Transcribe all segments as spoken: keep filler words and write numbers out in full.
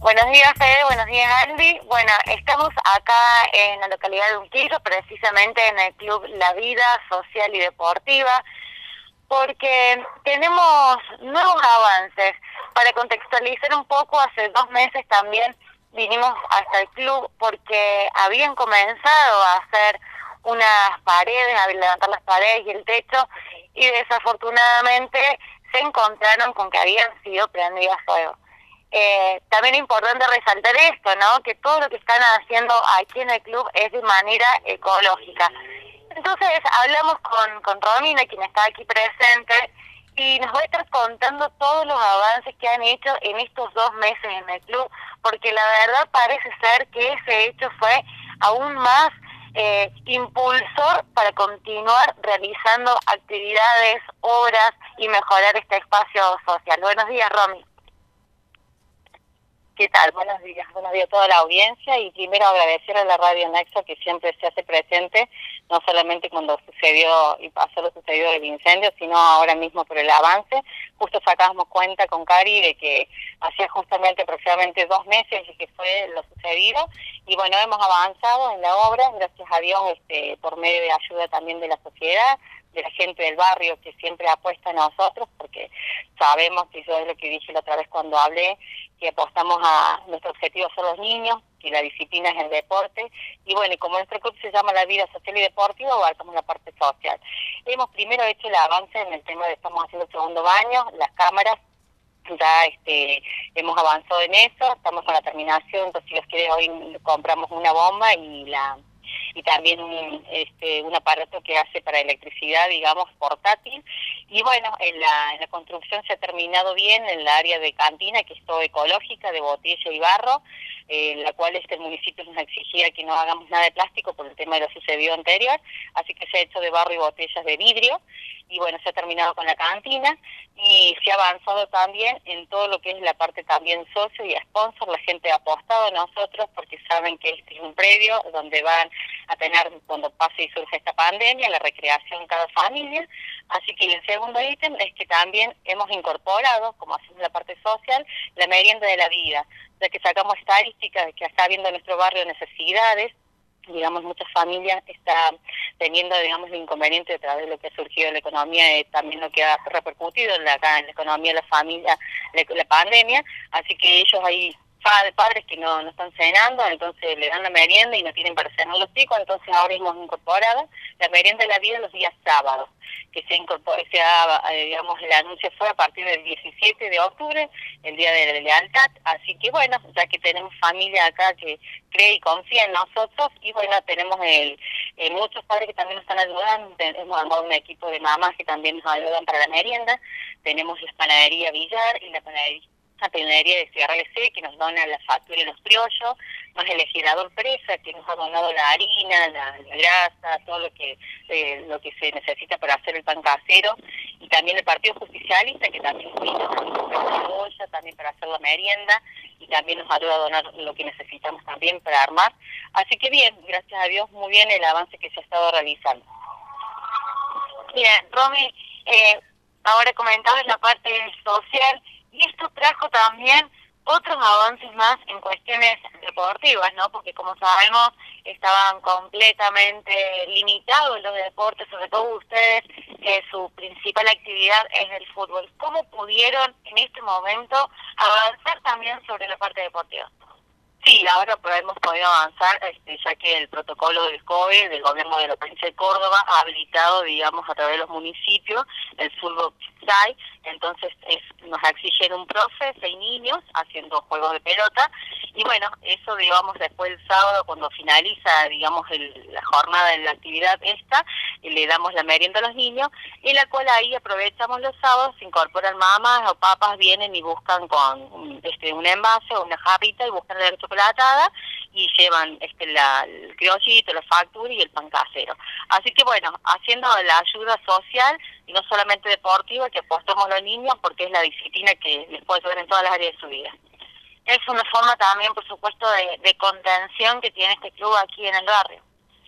Buenos días, Fede, buenos días, Andy. Bueno, estamos acá en la localidad de Unquillo, precisamente en el Club La Vida Social y Deportiva, porque tenemos nuevos avances. Para contextualizar un poco, hace dos meses también vinimos hasta el club porque habían comenzado a hacer unas paredes, a levantar las paredes y el techo, y desafortunadamente se encontraron con que habían sido prendidas a fuego. Eh, también es importante resaltar esto, ¿no? Que todo lo que están haciendo aquí en el club es de manera ecológica. Entonces hablamos con, con Romina, quien está aquí presente, y nos va a estar contando todos los avances que han hecho en estos dos meses en el club, porque la verdad parece ser que ese hecho fue aún más eh, impulsor para continuar realizando actividades, obras y mejorar este espacio social. Buenos días, Romy. ¿Qué tal? Buenos días, buenos días a toda la audiencia, y primero agradecer a la Radio Nexo que siempre se hace presente, no solamente cuando sucedió y pasó lo sucedido del incendio, sino ahora mismo por el avance. Justo sacábamos cuenta con Cari de que hacía justamente aproximadamente dos meses que fue lo sucedido, y bueno, hemos avanzado en la obra, gracias a Dios, este, por medio de ayuda también de la sociedad, de la gente del barrio que siempre apuesta a nosotros, porque sabemos que yo es lo que dije la otra vez cuando hablé, que apostamos a nuestro objetivo son los niños, que la disciplina es el deporte, y bueno, y como nuestro club se llama La Vida Social y Deportiva, abarcamos la parte social. Hemos primero hecho el avance en el tema de estamos haciendo el segundo baño, las cámaras, ya este hemos avanzado en eso, estamos con la terminación, entonces si los quiere hoy compramos una bomba y la y también un, este, un aparato que hace para electricidad, digamos, portátil. Y bueno, en la, en la construcción se ha terminado bien en la área de cantina, que es todo ecológica, de botella y barro, eh, la cual este, el municipio nos exigía que no hagamos nada de plástico por el tema de lo sucedido anterior, así que se ha hecho de barro y botellas de vidrio. Y bueno, se ha terminado con la cantina y se ha avanzado también en todo lo que es la parte también socio y sponsor. La gente ha apostado a nosotros porque saben que este es un predio donde van a tener, cuando pase y surge esta pandemia, la recreación cada familia. Así que el segundo ítem es que también hemos incorporado, como hacemos la parte social, la merienda de la vida, ya que sacamos estadísticas de que está habiendo en nuestro barrio necesidades. Digamos, muchas familias están teniendo, digamos, el inconveniente a través de lo que ha surgido en la economía, eh, también lo que ha repercutido en la, en la economía de la familia, la, la pandemia, así que ellos hay padres que no, no están cenando, entonces le dan la merienda y no tienen para cenar los chicos, entonces ahora hemos incorporado la merienda de la vida los días sábados, que se incorporó, se ha, digamos, el anuncio fue a partir del diecisiete de octubre, el día de la lealtad, así que bueno, ya que tenemos familia acá que cree y confía en nosotros, y bueno, tenemos el, eh, muchos padres que también nos están ayudando, hemos armado un equipo de mamás que también nos ayudan para la merienda, tenemos la panadería Villar y la panadería la panadería de C R L C, que nos dona la factura y los criollos, más el legislador Presa, que nos ha donado la harina, la, la grasa, todo lo que eh, lo que se necesita para hacer el pan casero, y también el Partido Justicialista, que también vino una olla también para hacer la merienda, y también nos ayuda a donar lo que necesitamos también para armar. Así que bien, gracias a Dios, muy bien el avance que se ha estado realizando. Bien, Romy, eh, ahora comentabas la parte social, y esto trajo también otros avances más en cuestiones deportivas, ¿no? Porque como sabemos, estaban completamente limitados los deportes, sobre todo ustedes, que su principal actividad es el fútbol. ¿Cómo pudieron en este momento avanzar también sobre la parte deportiva? Sí, ahora hemos podido avanzar, este, ya que el protocolo del COVID, del gobierno de la provincia de Córdoba, ha habilitado, digamos, a través de los municipios, el fútbol side, entonces es, nos exigen un profe, seis niños, haciendo juegos de pelota, y bueno, eso, digamos, después del sábado, cuando finaliza, digamos, el, la jornada de la actividad esta, le damos la merienda a los niños, en la cual ahí aprovechamos los sábados, se incorporan mamás o papas, vienen y buscan con este un envase o una jarrita y buscan la chocolatada y llevan este la, el criollito, la factura y el pan casero. Así que bueno, haciendo la ayuda social y no solamente deportiva, que apostamos a los niños porque es la disciplina que les puede ayudar en todas las áreas de su vida. Es una forma también, por supuesto, de, de contención que tiene este club aquí en el barrio.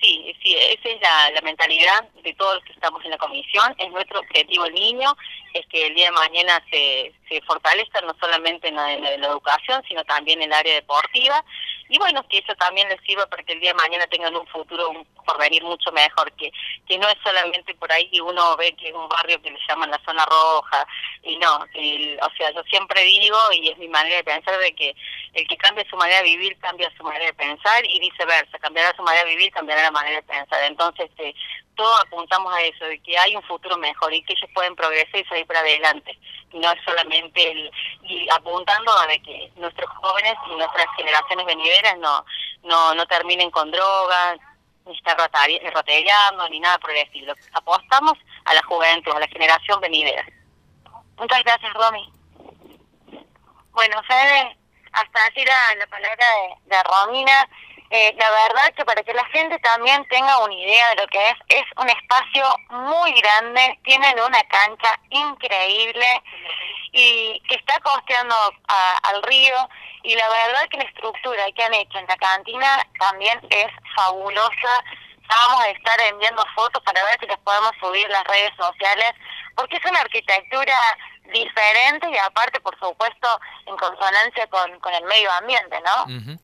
sí, sí, esa es la, la mentalidad de todos los que estamos en la comisión. Es nuestro objetivo el niño, es que el día de mañana se, se fortalezca no solamente en la, en la, en la educación, sino también en el área deportiva. Y bueno, que eso también les sirva para que el día de mañana tengan un futuro, un porvenir mucho mejor, que, que no es solamente por ahí que uno ve que es un barrio que le llaman la zona roja, y no, el, o sea, yo siempre digo, y es mi manera de pensar, de que el que cambia su manera de vivir, cambia su manera de pensar, y viceversa, cambiará su manera de vivir, cambiará la manera de pensar. Entonces, eh, todos apuntamos a eso, de que hay un futuro mejor y que ellos pueden progresar y salir para adelante. No es solamente el, y apuntando a de que nuestros jóvenes y nuestras generaciones venideras no, no, no terminen con drogas, ni estar rotellando, ni nada por el estilo. Apostamos a la juventud, a la generación venidera. Muchas gracias, Romy. Bueno, Fede, hasta así la, la palabra de, de Romina. Eh, la verdad que para que la gente también tenga una idea de lo que es, es un espacio muy grande, tienen una cancha increíble y que está costeando a, al río, y la verdad que la estructura que han hecho en la cantina también es fabulosa. Vamos a estar enviando fotos para ver si las podemos subir en las redes sociales, porque es una arquitectura diferente y aparte, por supuesto, en consonancia con, con el medio ambiente, ¿no? Uh-huh.